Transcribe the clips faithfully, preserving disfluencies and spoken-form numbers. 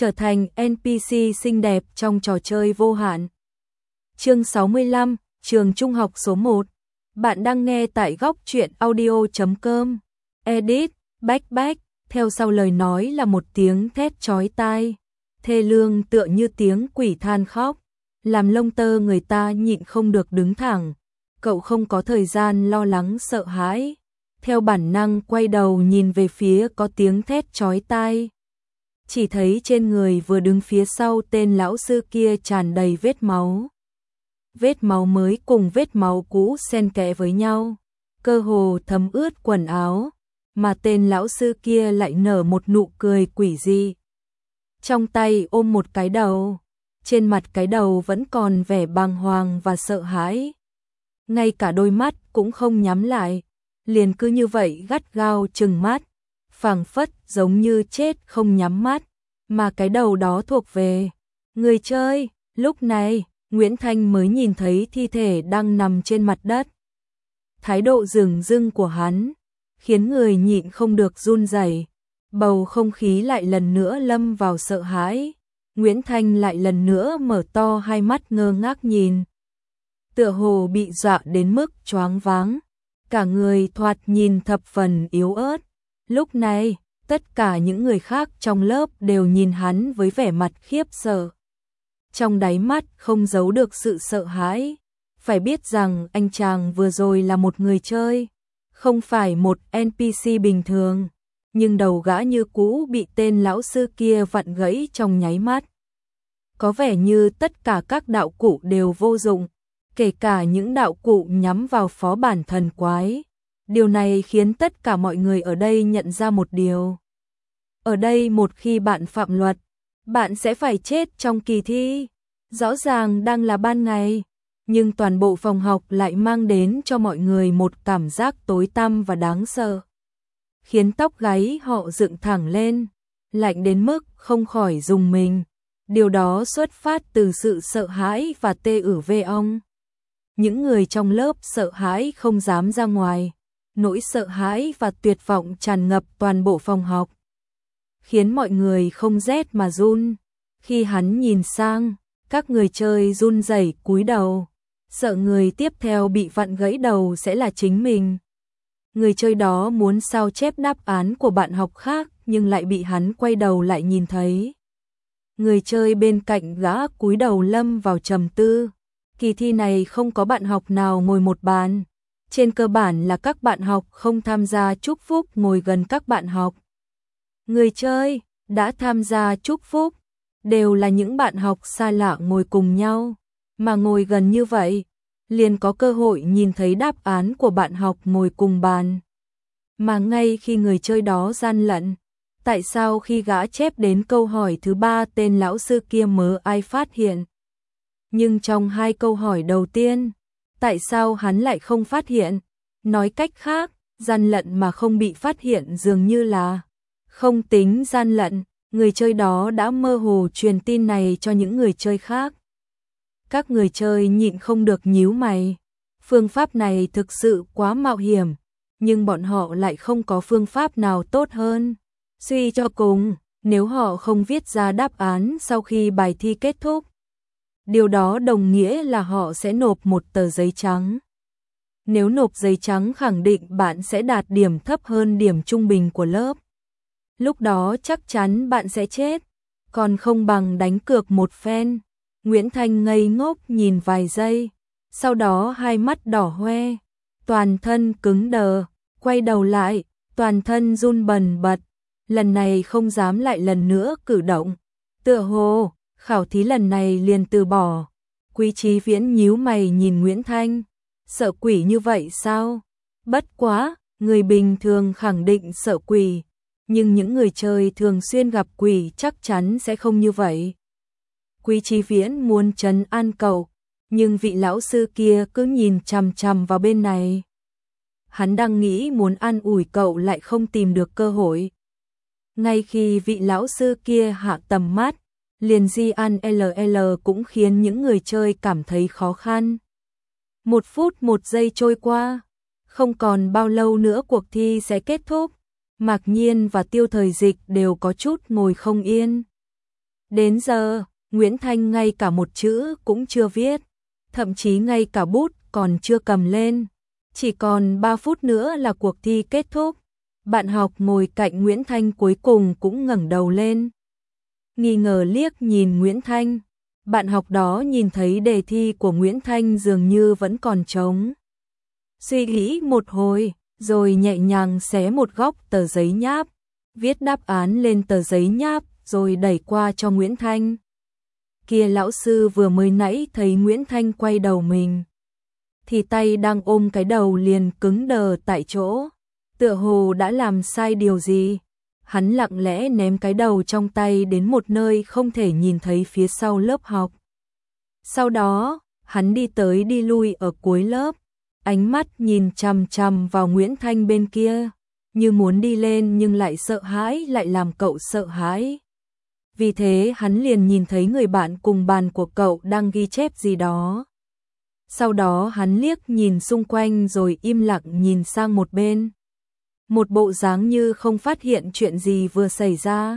trở thành en pê xê xinh đẹp trong trò chơi vô hạn. Chương sáu mươi lăm, trường trung học số một. Bạn đang nghe tại góc truyện audio chấm com. Edit, Bách Bách, theo sau lời nói là một tiếng thét chói tai, thê lương tựa như tiếng quỷ than khóc, làm lông tơ người ta nhịn không được đứng thẳng. Cậu không có thời gian lo lắng sợ hãi, theo bản năng quay đầu nhìn về phía có tiếng thét chói tai. Chỉ thấy trên người vừa đứng phía sau tên lão sư kia tràn đầy vết máu. Vết máu mới cùng vết máu cũ xen kẽ với nhau, cơ hồ thấm ướt quần áo, mà tên lão sư kia lại nở một nụ cười quỷ dị. Trong tay ôm một cái đầu, trên mặt cái đầu vẫn còn vẻ bàng hoàng và sợ hãi. Ngay cả đôi mắt cũng không nhắm lại, liền cứ như vậy gắt gao trừng mắt, phảng phất giống như chết không nhắm mắt, mà cái đầu đó thuộc về người chơi. Lúc này, Nguyễn Thanh mới nhìn thấy thi thể đang nằm trên mặt đất. Thái độ dửng dưng của hắn khiến người nhịn không được run rẩy, bầu không khí lại lần nữa lâm vào sợ hãi. Nguyễn Thanh lại lần nữa mở to hai mắt ngơ ngác nhìn, tựa hồ bị dọa đến mức choáng váng, cả người thoạt nhìn thập phần yếu ớt. Lúc này, tất cả những người khác trong lớp đều nhìn hắn với vẻ mặt khiếp sợ. Trong đáy mắt không giấu được sự sợ hãi. Phải biết rằng anh chàng vừa rồi là một người chơi, không phải một en pê xê bình thường, nhưng đầu gã như cũ bị tên lão sư kia vặn gãy trong nháy mắt. Có vẻ như tất cả các đạo cụ đều vô dụng, kể cả những đạo cụ nhắm vào phó bản thần quái. Điều này khiến tất cả mọi người ở đây nhận ra một điều. Ở đây một khi bạn phạm luật, bạn sẽ phải chết trong kỳ thi. Rõ ràng đang là ban ngày, nhưng toàn bộ phòng học lại mang đến cho mọi người một cảm giác tối tăm và đáng sợ, khiến tóc gáy họ dựng thẳng lên, lạnh đến mức không khỏi rùng mình. Điều đó xuất phát từ sự sợ hãi và tê ử về ong. Những người trong lớp sợ hãi không dám ra ngoài, nỗi sợ hãi và tuyệt vọng tràn ngập toàn bộ phòng học, khiến mọi người không rét mà run. Khi hắn nhìn sang, các người chơi run rẩy cúi đầu, sợ người tiếp theo bị vặn gãy đầu sẽ là chính mình. Người chơi đó muốn sao chép đáp án của bạn học khác nhưng lại bị hắn quay đầu lại nhìn thấy. Người chơi bên cạnh gã cúi đầu lâm vào trầm tư. Kỳ thi này không có bạn học nào ngồi một bàn. Trên cơ bản là các bạn học không tham gia chúc phúc ngồi gần các bạn học. Người chơi đã tham gia chúc phúc đều là những bạn học xa lạ ngồi cùng nhau, mà ngồi gần như vậy, liền có cơ hội nhìn thấy đáp án của bạn học ngồi cùng bàn. Mà ngay khi người chơi đó gian lận, tại sao khi gã chép đến câu hỏi thứ ba tên lão sư kia mớ ai phát hiện? Nhưng trong hai câu hỏi đầu tiên, tại sao hắn lại không phát hiện? Nói cách khác, gian lận mà không bị phát hiện dường như là không tính gian lận. Người chơi đó đã mơ hồ truyền tin này cho những người chơi khác. Các người chơi nhịn không được nhíu mày. Phương pháp này thực sự quá mạo hiểm, nhưng bọn họ lại không có phương pháp nào tốt hơn. Suy cho cùng, nếu họ không viết ra đáp án sau khi bài thi kết thúc, điều đó đồng nghĩa là họ sẽ nộp một tờ giấy trắng. Nếu nộp giấy trắng khẳng định bạn sẽ đạt điểm thấp hơn điểm trung bình của lớp. Lúc đó chắc chắn bạn sẽ chết, còn không bằng đánh cược một phen. Nguyễn Thanh ngây ngốc nhìn vài giây, sau đó hai mắt đỏ hoe, toàn thân cứng đờ, quay đầu lại, toàn thân run bần bật, lần này không dám lại lần nữa cử động. Tựa hồ, khảo thí lần này liền từ bỏ. Quý Chí Viễn nhíu mày nhìn Nguyễn Thanh, sợ quỷ như vậy sao? Bất quá, người bình thường khẳng định sợ quỷ, nhưng những người chơi thường xuyên gặp quỷ chắc chắn sẽ không như vậy. Quý Chí Viễn muốn trấn an cậu, nhưng vị lão sư kia cứ nhìn chằm chằm vào bên này. Hắn đang nghĩ muốn an ủi cậu lại không tìm được cơ hội. Ngay khi vị lão sư kia hạ tầm mắt, liền di an lờ lờ cũng khiến những người chơi cảm thấy khó khăn. Một phút một giây trôi qua, không còn bao lâu nữa cuộc thi sẽ kết thúc. Mạc Nhiên và Tiêu Thời Dịch đều có chút ngồi không yên. Đến giờ, Nguyễn Thanh ngay cả một chữ cũng chưa viết, thậm chí ngay cả bút còn chưa cầm lên. Chỉ còn ba phút nữa là cuộc thi kết thúc. Bạn học ngồi cạnh Nguyễn Thanh cuối cùng cũng ngẩng đầu lên, nghi ngờ liếc nhìn Nguyễn Thanh. Bạn học đó nhìn thấy đề thi của Nguyễn Thanh dường như vẫn còn trống. Suy nghĩ một hồi, rồi nhẹ nhàng xé một góc tờ giấy nháp, viết đáp án lên tờ giấy nháp rồi đẩy qua cho Nguyễn Thanh. Kia lão sư vừa mới nãy thấy Nguyễn Thanh quay đầu mình, thì tay đang ôm cái đầu liền cứng đờ tại chỗ, tựa hồ đã làm sai điều gì. Hắn lặng lẽ ném cái đầu trong tay đến một nơi không thể nhìn thấy phía sau lớp học. Sau đó, hắn đi tới đi lui ở cuối lớp, ánh mắt nhìn chằm chằm vào Nguyễn Thanh bên kia, như muốn đi lên nhưng lại sợ hãi, lại làm cậu sợ hãi. Vì thế hắn liền nhìn thấy người bạn cùng bàn của cậu đang ghi chép gì đó. Sau đó hắn liếc nhìn xung quanh rồi im lặng nhìn sang một bên, một bộ dáng như không phát hiện chuyện gì vừa xảy ra.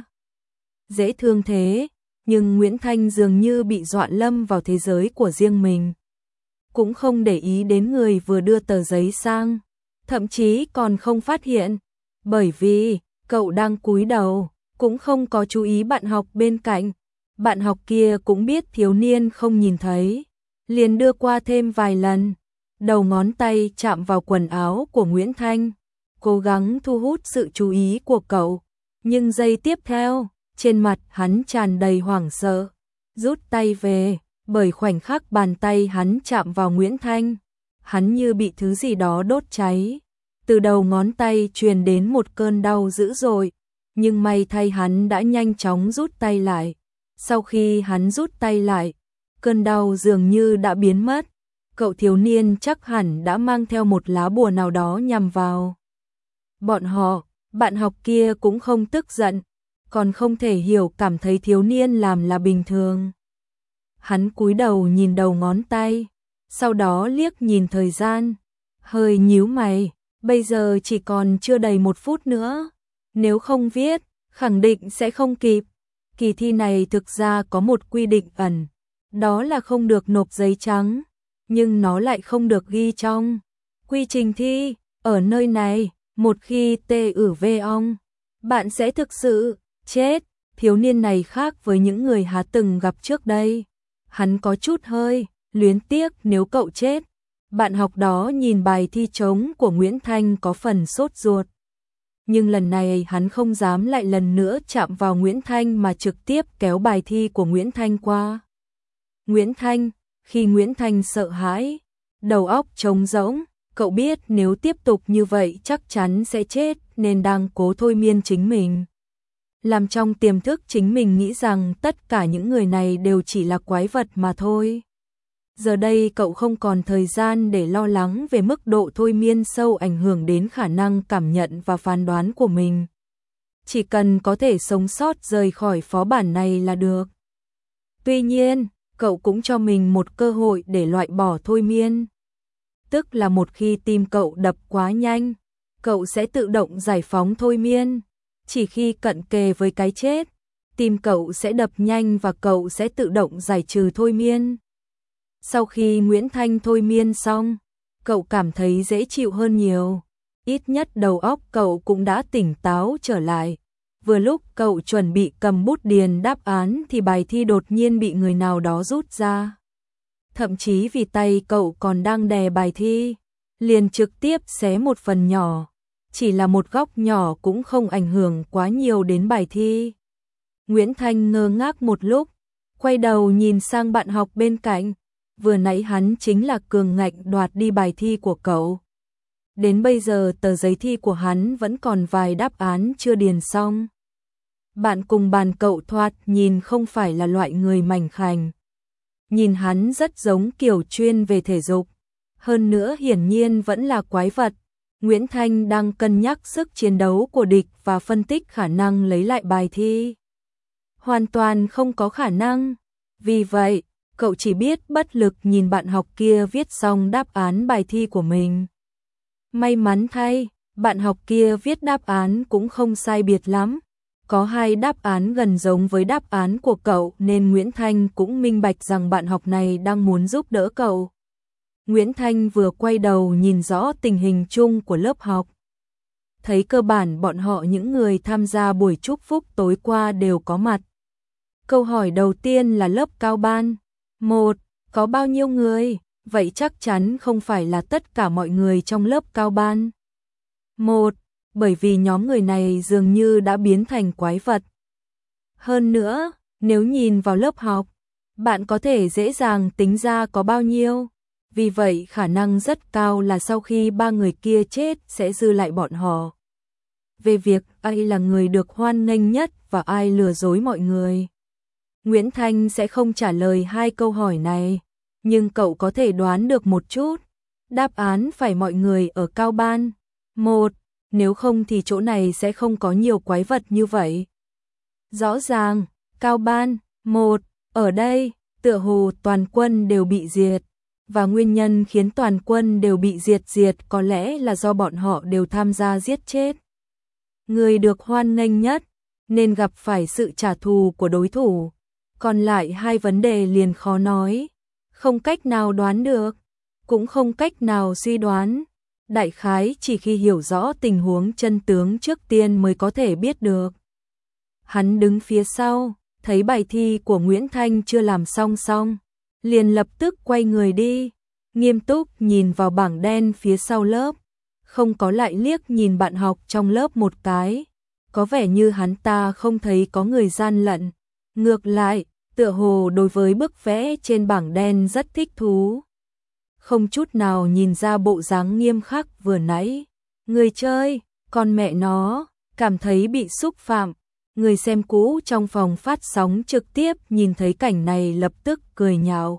Dễ thương thế, nhưng Nguyễn Thanh dường như bị dọa lâm vào thế giới của riêng mình. Cũng không để ý đến người vừa đưa tờ giấy sang, thậm chí còn không phát hiện, bởi vì cậu đang cúi đầu, cũng không có chú ý bạn học bên cạnh. Bạn học kia cũng biết thiếu niên không nhìn thấy, liền đưa qua thêm vài lần, đầu ngón tay chạm vào quần áo của Nguyễn Thanh, cố gắng thu hút sự chú ý của cậu. Nhưng giây tiếp theo, trên mặt hắn tràn đầy hoảng sợ, rút tay về, bởi khoảnh khắc bàn tay hắn chạm vào Nguyễn Thanh, hắn như bị thứ gì đó đốt cháy. Từ đầu ngón tay truyền đến một cơn đau dữ dội, nhưng may thay hắn đã nhanh chóng rút tay lại. Sau khi hắn rút tay lại, cơn đau dường như đã biến mất. Cậu thiếu niên chắc hẳn đã mang theo một lá bùa nào đó nhằm vào bọn họ. Bạn học kia cũng không tức giận, còn không thể hiểu, cảm thấy thiếu niên làm là bình thường. Hắn cúi đầu nhìn đầu ngón tay, sau đó liếc nhìn thời gian, hơi nhíu mày. Bây giờ chỉ còn chưa đầy một phút nữa, nếu không viết, khẳng định sẽ không kịp. Kỳ thi này thực ra có một quy định ẩn, đó là không được nộp giấy trắng, nhưng nó lại không được ghi trong quy trình thi. Ở nơi này, một khi tê ử vê ong, bạn sẽ thực sự chết. Thiếu niên này khác với những người hắn từng gặp trước đây. Hắn có chút hơi luyến tiếc nếu cậu chết. Bạn học đó nhìn bài thi trống của Nguyễn Thanh có phần sốt ruột. Nhưng lần này hắn không dám lại lần nữa chạm vào Nguyễn Thanh mà trực tiếp kéo bài thi của Nguyễn Thanh qua Nguyễn Thanh. Khi Nguyễn Thanh sợ hãi, đầu óc trống rỗng, cậu biết nếu tiếp tục như vậy chắc chắn sẽ chết, nên đang cố thôi miên chính mình, làm trong tiềm thức chính mình nghĩ rằng tất cả những người này đều chỉ là quái vật mà thôi. Giờ đây cậu không còn thời gian để lo lắng về mức độ thôi miên sâu ảnh hưởng đến khả năng cảm nhận và phán đoán của mình. Chỉ cần có thể sống sót rời khỏi phó bản này là được. Tuy nhiên, cậu cũng cho mình một cơ hội để loại bỏ thôi miên. Tức là một khi tim cậu đập quá nhanh, cậu sẽ tự động giải phóng thôi miên. Chỉ khi cận kề với cái chết, tim cậu sẽ đập nhanh và cậu sẽ tự động giải trừ thôi miên. Sau khi Nguyễn Thanh thôi miên xong, cậu cảm thấy dễ chịu hơn nhiều. Ít nhất đầu óc cậu cũng đã tỉnh táo trở lại. Vừa lúc cậu chuẩn bị cầm bút điền đáp án thì bài thi đột nhiên bị người nào đó rút ra. Thậm chí vì tay cậu còn đang đè bài thi, liền trực tiếp xé một phần nhỏ. Chỉ là một góc nhỏ cũng không ảnh hưởng quá nhiều đến bài thi. Nguyễn Thanh ngơ ngác một lúc, quay đầu nhìn sang bạn học bên cạnh. Vừa nãy hắn chính là cường ngạnh đoạt đi bài thi của cậu. Đến bây giờ tờ giấy thi của hắn vẫn còn vài đáp án chưa điền xong. Bạn cùng bàn cậu thoạt nhìn không phải là loại người mảnh khảnh. Nhìn hắn rất giống kiểu chuyên về thể dục. Hơn nữa hiển nhiên vẫn là quái vật. Nguyễn Thanh đang cân nhắc sức chiến đấu của địch và phân tích khả năng lấy lại bài thi. Hoàn toàn không có khả năng. Vì vậy, cậu chỉ biết bất lực nhìn bạn học kia viết xong đáp án bài thi của mình. May mắn thay, bạn học kia viết đáp án cũng không sai biệt lắm. Có hai đáp án gần giống với đáp án của cậu nên Nguyễn Thanh cũng minh bạch rằng bạn học này đang muốn giúp đỡ cậu. Nguyễn Thanh vừa quay đầu nhìn rõ tình hình chung của lớp học. Thấy cơ bản bọn họ những người tham gia buổi chúc phúc tối qua đều có mặt. Câu hỏi đầu tiên là lớp cao ban. Một, có bao nhiêu người? Vậy chắc chắn không phải là tất cả mọi người trong lớp cao ban. Một, bởi vì nhóm người này dường như đã biến thành quái vật. Hơn nữa, nếu nhìn vào lớp học, bạn có thể dễ dàng tính ra có bao nhiêu. Vì vậy khả năng rất cao là sau khi ba người kia chết sẽ dư lại bọn họ. Về việc ai là người được hoan nghênh nhất và ai lừa dối mọi người, Nguyễn Thanh sẽ không trả lời hai câu hỏi này, nhưng cậu có thể đoán được một chút. Đáp án phải mọi người ở cao ban. Một, nếu không thì chỗ này sẽ không có nhiều quái vật như vậy. Rõ ràng, cao ban, một, ở đây, tựa hồ toàn quân đều bị diệt. Và nguyên nhân khiến toàn quân đều bị diệt diệt có lẽ là do bọn họ đều tham gia giết chết người được hoan nghênh nhất, nên gặp phải sự trả thù của đối thủ. Còn lại hai vấn đề liền khó nói, không cách nào đoán được, cũng không cách nào suy đoán. Đại khái chỉ khi hiểu rõ tình huống chân tướng trước tiên mới có thể biết được. Hắn đứng phía sau, thấy bài thi của Nguyễn Thanh chưa làm xong xong, liền lập tức quay người đi, nghiêm túc nhìn vào bảng đen phía sau lớp, không có lại liếc nhìn bạn học trong lớp một cái. Có vẻ như hắn ta không thấy có người gian lận, ngược lại, tựa hồ đối với bức vẽ trên bảng đen rất thích thú. Không chút nào nhìn ra bộ dáng nghiêm khắc vừa nãy. Người chơi, con mẹ nó, cảm thấy bị xúc phạm. Người xem cũ trong phòng phát sóng trực tiếp nhìn thấy cảnh này lập tức cười nhạo.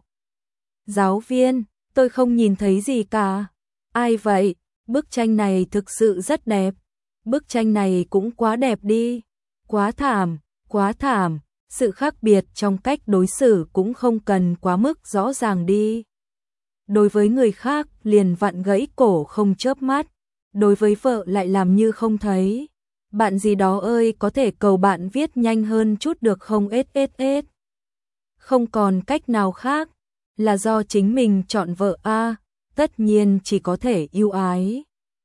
Giáo viên, tôi không nhìn thấy gì cả. Ai vậy? Bức tranh này thực sự rất đẹp. Bức tranh này cũng quá đẹp đi. Quá thảm, quá thảm. Sự khác biệt trong cách đối xử cũng không cần quá mức rõ ràng đi. Đối với người khác liền vặn gãy cổ không chớp mắt. Đối với vợ lại làm như không thấy. Bạn gì đó ơi, có thể cầu bạn viết nhanh hơn chút được không? ét ét ét. Không còn cách nào khác, là do chính mình chọn vợ a, à, tất nhiên chỉ có thể yêu ái.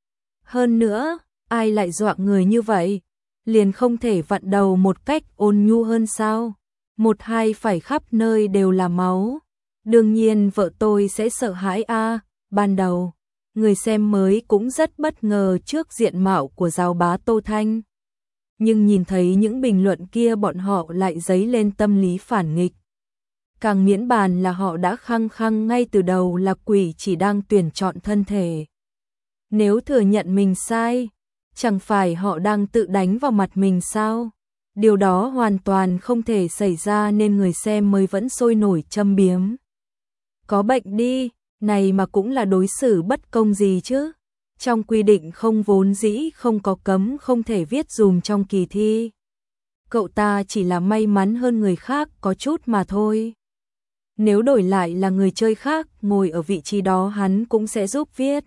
Hơn nữa, ai lại dọa người như vậy? Liền không thể vặn đầu một cách ôn nhu hơn sao? Một hai phải khắp nơi đều là máu. Đương nhiên vợ tôi sẽ sợ hãi a, à. Ban đầu người xem mới cũng rất bất ngờ trước diện mạo của giáo bá Tô Thanh. Nhưng nhìn thấy những bình luận kia bọn họ lại dấy lên tâm lý phản nghịch. Càng miễn bàn là họ đã khăng khăng ngay từ đầu là quỷ chỉ đang tuyển chọn thân thể. Nếu thừa nhận mình sai, chẳng phải họ đang tự đánh vào mặt mình sao? Điều đó hoàn toàn không thể xảy ra nên người xem mới vẫn sôi nổi châm biếm. Có bệnh đi, này mà cũng là đối xử bất công gì chứ? Trong quy định không vốn dĩ không có cấm không thể viết dùm trong kỳ thi. Cậu ta chỉ là may mắn hơn người khác có chút mà thôi. Nếu đổi lại là người chơi khác ngồi ở vị trí đó hắn cũng sẽ giúp viết.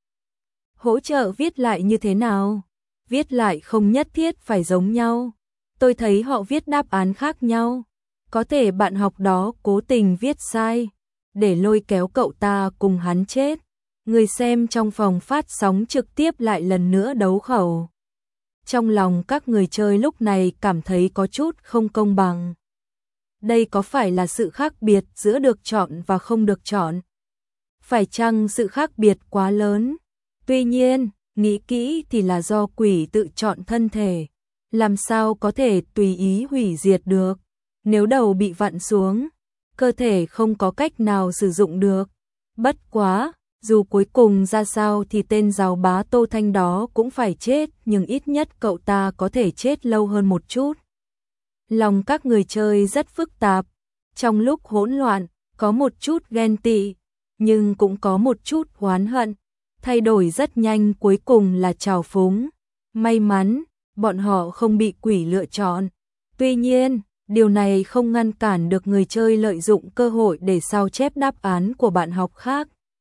Hỗ trợ viết lại như thế nào? Viết lại không nhất thiết phải giống nhau. Tôi thấy họ viết đáp án khác nhau. Có thể bạn học đó cố tình viết sai, để lôi kéo cậu ta cùng hắn chết. Người xem trong phòng phát sóng trực tiếp lại lần nữa đấu khẩu. Trong lòng các người chơi lúc này cảm thấy có chút không công bằng. Đây có phải là sự khác biệt giữa được chọn và không được chọn? Phải chăng sự khác biệt quá lớn? Tuy nhiên, nghĩ kỹ thì là do quỷ tự chọn thân thể. Làm sao có thể tùy ý hủy diệt được? Nếu đầu bị vặn xuống, cơ thể không có cách nào sử dụng được. Bất quá, dù cuối cùng ra sao thì tên giáo bá Tô Thanh đó cũng phải chết, nhưng ít nhất cậu ta có thể chết lâu hơn một chút. Lòng các người chơi rất phức tạp. Trong lúc hỗn loạn, có một chút ghen tị, nhưng cũng có một chút oán hận. Thay đổi rất nhanh, cuối cùng là trào phúng. May mắn, bọn họ không bị quỷ lựa chọn. Tuy nhiên, điều này không ngăn cản được người chơi lợi dụng cơ hội để sao chép đáp án của bạn học khác.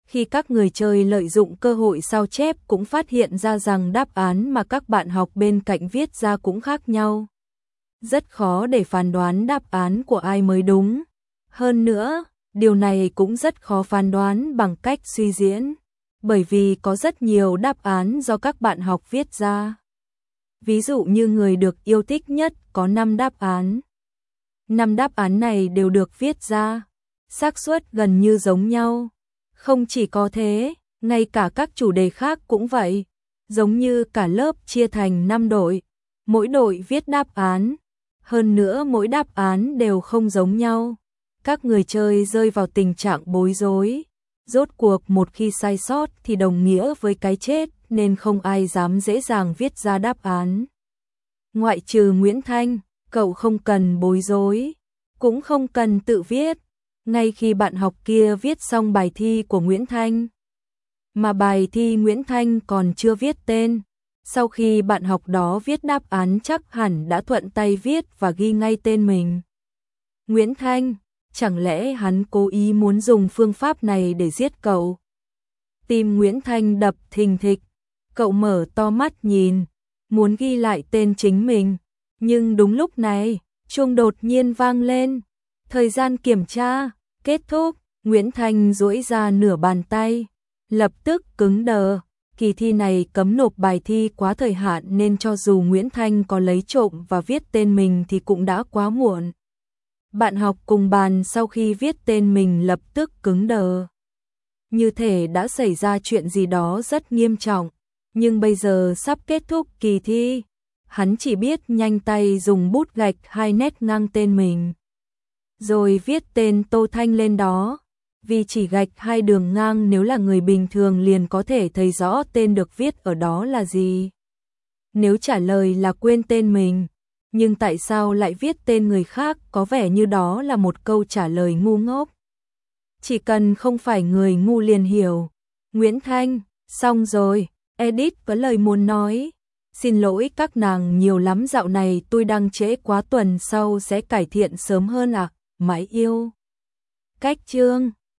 Khi các người chơi lợi dụng cơ hội sao chép cũng phát hiện ra rằng đáp án mà các bạn học bên cạnh viết ra cũng khác nhau. Rất khó để phán đoán đáp án của ai mới đúng. Hơn nữa, điều này cũng rất khó phán đoán bằng cách suy diễn, bởi vì có rất nhiều đáp án do các bạn học viết ra. Ví dụ như người được yêu thích nhất có năm đáp án. năm đáp án này đều được viết ra, xác suất gần như giống nhau. Không chỉ có thế, ngay cả các chủ đề khác cũng vậy, giống như cả lớp chia thành năm đội, mỗi đội viết đáp án, hơn nữa mỗi đáp án đều không giống nhau. Các người chơi rơi vào tình trạng bối rối. Rốt cuộc một khi sai sót thì đồng nghĩa với cái chết, nên không ai dám dễ dàng viết ra đáp án. Ngoại trừ Nguyễn Thanh, cậu không cần bối rối, cũng không cần tự viết. Ngay khi bạn học kia viết xong bài thi của Nguyễn Thanh, mà bài thi Nguyễn Thanh còn chưa viết tên, sau khi bạn học đó viết đáp án chắc hẳn đã thuận tay viết và ghi ngay tên mình. Nguyễn Thanh, chẳng lẽ hắn cố ý muốn dùng phương pháp này để giết cậu? Tim Nguyễn Thanh đập thình thịch, cậu mở to mắt nhìn, muốn ghi lại tên chính mình. Nhưng đúng lúc này, chuông đột nhiên vang lên. Thời gian kiểm tra, kết thúc. Nguyễn Thanh duỗi ra nửa bàn tay, lập tức cứng đờ. Kỳ thi này cấm nộp bài thi quá thời hạn nên cho dù Nguyễn Thanh có lấy trộm và viết tên mình thì cũng đã quá muộn. Bạn học cùng bàn sau khi viết tên mình lập tức cứng đờ. Như thể đã xảy ra chuyện gì đó rất nghiêm trọng, nhưng bây giờ sắp kết thúc kỳ thi. Hắn chỉ biết nhanh tay dùng bút gạch hai nét ngang tên mình, rồi viết tên Tô Thanh lên đó. Vì chỉ gạch hai đường ngang, nếu là người bình thường liền có thể thấy rõ tên được viết ở đó là gì. Nếu trả lời là quên tên mình, nhưng tại sao lại viết tên người khác, có vẻ như đó là một câu trả lời ngu ngốc. Chỉ cần không phải người ngu liền hiểu. Nguyễn Thanh, xong rồi, Edit có lời muốn nói. Xin lỗi các nàng nhiều lắm, dạo này tôi đang trễ quá, tuần sau sẽ cải thiện sớm hơn ạ. À? Mãi yêu. Cách chương